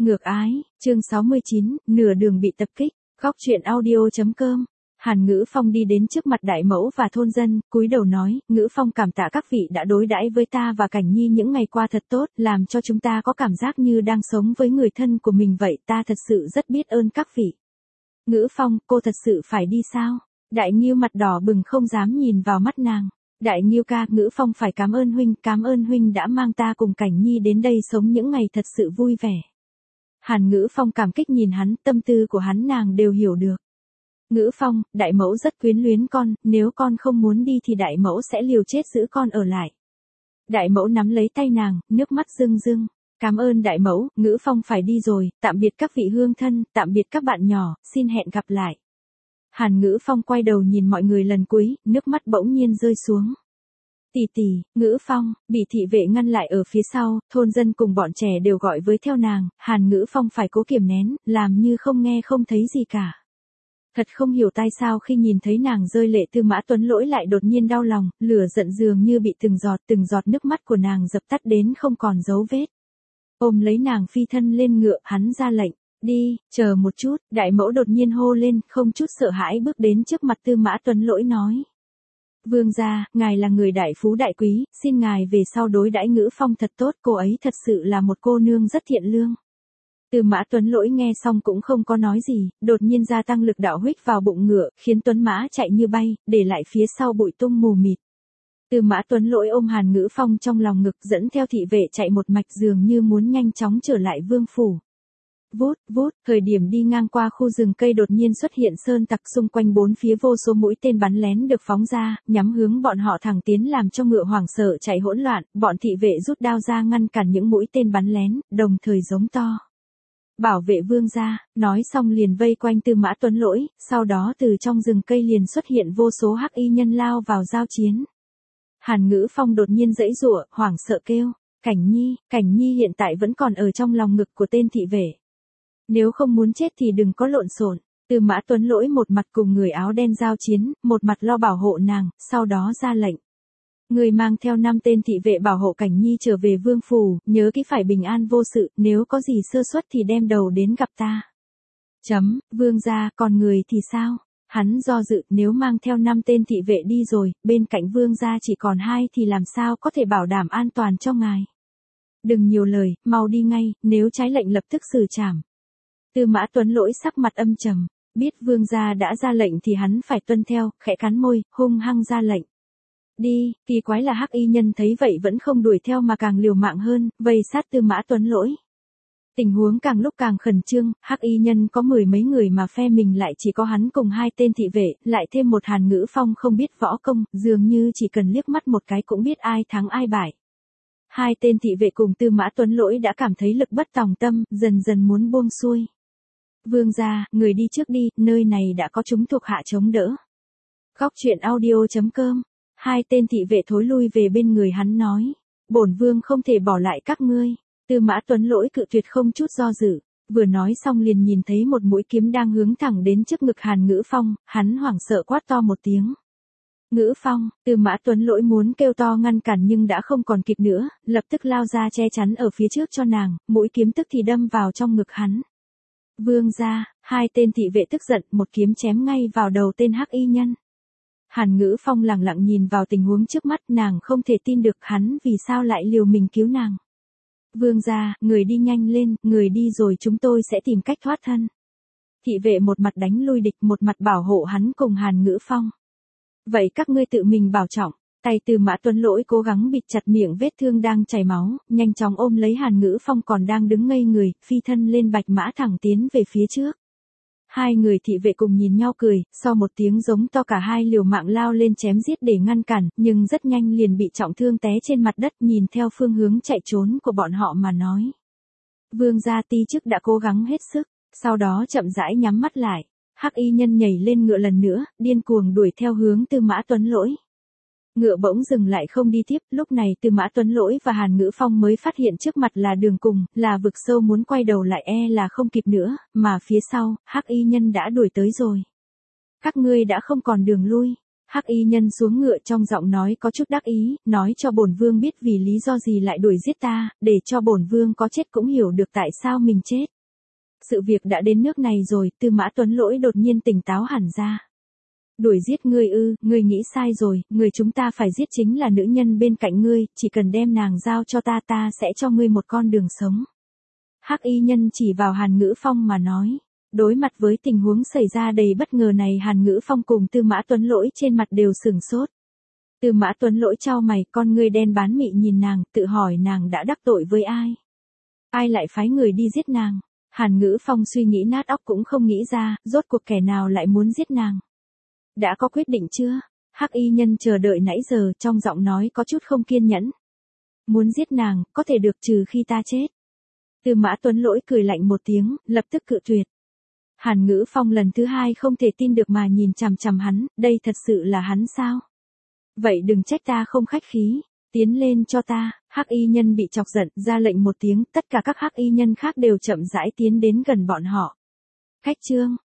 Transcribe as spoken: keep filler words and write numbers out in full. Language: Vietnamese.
Ngược ái, chương sáu mươi chín, nửa đường bị tập kích, góc truyện audio.com. Hàn Ngữ Phong đi đến trước mặt đại mẫu và thôn dân, cúi đầu nói, Ngữ Phong cảm tạ các vị đã đối đãi với ta và Cảnh Nhi những ngày qua thật tốt, làm cho chúng ta có cảm giác như đang sống với người thân của mình vậy, ta thật sự rất biết ơn các vị. Ngữ Phong, cô thật sự phải đi sao? Đại Nghiêu mặt đỏ bừng không dám nhìn vào mắt nàng. Đại Nghiêu ca, Ngữ Phong phải cảm ơn huynh, cảm ơn huynh đã mang ta cùng Cảnh Nhi đến đây sống những ngày thật sự vui vẻ. Hàn Ngữ Phong cảm kích nhìn hắn, tâm tư của hắn nàng đều hiểu được. Ngữ Phong, đại mẫu rất quyến luyến con, nếu con không muốn đi thì đại mẫu sẽ liều chết giữ con ở lại. Đại mẫu nắm lấy tay nàng, nước mắt rưng rưng. Cảm ơn đại mẫu, Ngữ Phong phải đi rồi, tạm biệt các vị hương thân, tạm biệt các bạn nhỏ, xin hẹn gặp lại. Hàn Ngữ Phong quay đầu nhìn mọi người lần cuối, nước mắt bỗng nhiên rơi xuống. Tỷ tỷ, Ngữ Phong, bị thị vệ ngăn lại ở phía sau, thôn dân cùng bọn trẻ đều gọi với theo nàng, Hàn Ngữ Phong phải cố kiềm nén, làm như không nghe không thấy gì cả. Thật không hiểu tại sao khi nhìn thấy nàng rơi lệ Tư Mã Tuấn Lỗi lại đột nhiên đau lòng, lửa giận dường như bị từng giọt từng giọt nước mắt của nàng dập tắt đến không còn dấu vết. Ôm lấy nàng phi thân lên ngựa, hắn ra lệnh, đi, chờ một chút, đại mẫu đột nhiên hô lên, không chút sợ hãi bước đến trước mặt Tư Mã Tuấn Lỗi nói. Vương gia, ngài là người đại phú đại quý, xin ngài về sau đối đãi Ngữ Phong thật tốt, cô ấy thật sự là một cô nương rất thiện lương. Tư Mã Tuấn Lỗi nghe xong cũng không có nói gì, đột nhiên gia tăng lực đạo huých vào bụng ngựa, khiến Tuấn Mã chạy như bay, để lại phía sau bụi tung mù mịt. Tư Mã Tuấn Lỗi ôm Hàn Ngữ Phong trong lòng ngực dẫn theo thị vệ chạy một mạch dường như muốn nhanh chóng trở lại vương phủ. Vút, vút, thời điểm đi ngang qua khu rừng cây đột nhiên xuất hiện sơn tặc, xung quanh bốn phía vô số mũi tên bắn lén được phóng ra, nhắm hướng bọn họ thẳng tiến làm cho ngựa hoảng sợ chạy hỗn loạn, bọn thị vệ rút đao ra ngăn cản những mũi tên bắn lén, đồng thời giống to. Bảo vệ vương gia, nói xong liền vây quanh Tư Mã Tuấn Lỗi, sau đó từ trong rừng cây liền xuất hiện vô số hắc y nhân lao vào giao chiến. Hàn Ngữ Phong đột nhiên giãy giụa, hoảng sợ kêu, Cảnh Nhi, Cảnh Nhi hiện tại vẫn còn ở trong lòng ngực của tên thị vệ. Nếu không muốn chết thì đừng có lộn xộn. Tư Mã Tuấn Lỗi một mặt cùng người áo đen giao chiến, một mặt lo bảo hộ nàng, sau đó ra lệnh. Người mang theo năm tên thị vệ bảo hộ Cảnh Nhi trở về vương phủ, nhớ kỹ phải bình an vô sự, nếu có gì sơ suất thì đem đầu đến gặp ta. Chấm, vương gia, còn người thì sao? Hắn do dự, nếu mang theo năm tên thị vệ đi rồi, bên cạnh vương gia chỉ còn hai thì làm sao có thể bảo đảm an toàn cho ngài. Đừng nhiều lời, mau đi ngay, nếu trái lệnh lập tức xử trảm. Tư Mã Tuấn Lỗi sắc mặt âm trầm, biết vương gia đã ra lệnh thì hắn phải tuân theo, khẽ cắn môi, hung hăng ra lệnh. Đi, kỳ quái là hắc y nhân thấy vậy vẫn không đuổi theo mà càng liều mạng hơn, vây sát Tư Mã Tuấn Lỗi. Tình huống càng lúc càng khẩn trương, hắc y nhân có mười mấy người mà phe mình lại chỉ có hắn cùng hai tên thị vệ, lại thêm một Hàn Ngữ Phong không biết võ công, dường như chỉ cần liếc mắt một cái cũng biết ai thắng ai bại. Hai tên thị vệ cùng Tư Mã Tuấn Lỗi đã cảm thấy lực bất tòng tâm, dần dần muốn buông xuôi. Vương gia, người đi trước đi, nơi này đã có chúng thuộc hạ chống đỡ. Góc truyện audio.com. Hai tên thị vệ thối lui về bên người hắn nói, bổn vương không thể bỏ lại các ngươi. Tư Mã Tuấn Lỗi cự tuyệt không chút do dự, vừa nói xong liền nhìn thấy một mũi kiếm đang hướng thẳng đến trước ngực Hàn Ngữ Phong, hắn hoảng sợ quát to một tiếng. Ngữ Phong, Tư Mã Tuấn Lỗi muốn kêu to ngăn cản nhưng đã không còn kịp nữa, lập tức lao ra che chắn ở phía trước cho nàng, mũi kiếm tức thì đâm vào trong ngực hắn. Vương gia, hai tên thị vệ tức giận, một kiếm chém ngay vào đầu tên hắc y nhân. Hàn Ngữ Phong lặng lặng nhìn vào tình huống trước mắt, nàng không thể tin được hắn vì sao lại liều mình cứu nàng. Vương gia, người đi nhanh lên, người đi rồi chúng tôi sẽ tìm cách thoát thân. Thị vệ một mặt đánh lui địch, một mặt bảo hộ hắn cùng Hàn Ngữ Phong. Vậy các ngươi tự mình bảo trọng. Tay Tư Mã Tuấn Lỗi cố gắng bịt chặt miệng vết thương đang chảy máu, nhanh chóng ôm lấy Hàn Ngữ Phong còn đang đứng ngây người, phi thân lên bạch mã thẳng tiến về phía trước. Hai người thị vệ cùng nhìn nhau cười, sau một tiếng giống to cả hai liều mạng lao lên chém giết để ngăn cản, nhưng rất nhanh liền bị trọng thương té trên mặt đất, nhìn theo phương hướng chạy trốn của bọn họ mà nói. Vương gia ti chức đã cố gắng hết sức, sau đó chậm rãi nhắm mắt lại, hắc y nhân nhảy lên ngựa lần nữa, điên cuồng đuổi theo hướng Tư Mã Tuấn Lỗi. Ngựa bỗng dừng lại không đi tiếp, lúc này Tư Mã Tuấn Lỗi và Hàn Ngữ Phong mới phát hiện trước mặt là đường cùng, là vực sâu, muốn quay đầu lại e là không kịp nữa, mà phía sau, hắc y nhân đã đuổi tới rồi. Các ngươi đã không còn đường lui. Hắc y nhân xuống ngựa trong giọng nói có chút đắc ý, nói cho bổn vương biết vì lý do gì lại đuổi giết ta, để cho bổn vương có chết cũng hiểu được tại sao mình chết. Sự việc đã đến nước này rồi, Tư Mã Tuấn Lỗi đột nhiên tỉnh táo hẳn ra. Đuổi giết ngươi ư, ngươi nghĩ sai rồi, người chúng ta phải giết chính là nữ nhân bên cạnh ngươi, chỉ cần đem nàng giao cho ta ta sẽ cho ngươi một con đường sống. Hắc y nhân chỉ vào Hàn Ngữ Phong mà nói. Đối mặt với tình huống xảy ra đầy bất ngờ này, Hàn Ngữ Phong cùng Tư Mã Tuấn Lỗi trên mặt đều sửng sốt. Tư Mã Tuấn Lỗi chau mày, con ngươi đen bán mị nhìn nàng, tự hỏi nàng đã đắc tội với ai. Ai lại phái người đi giết nàng. Hàn Ngữ Phong suy nghĩ nát óc cũng không nghĩ ra, rốt cuộc kẻ nào lại muốn giết nàng. Đã có quyết định chưa? Hắc y nhân chờ đợi nãy giờ, trong giọng nói có chút không kiên nhẫn. Muốn giết nàng, có thể được trừ khi ta chết. Tư Mã Tuấn Lỗi cười lạnh một tiếng, lập tức cự tuyệt. Hàn Ngữ Phong lần thứ hai không thể tin được mà nhìn chằm chằm hắn, đây thật sự là hắn sao? Vậy đừng trách ta không khách khí, tiến lên cho ta. Hắc y nhân bị chọc giận, ra lệnh một tiếng, tất cả các hắc y nhân khác đều chậm rãi tiến đến gần bọn họ. Khách trương,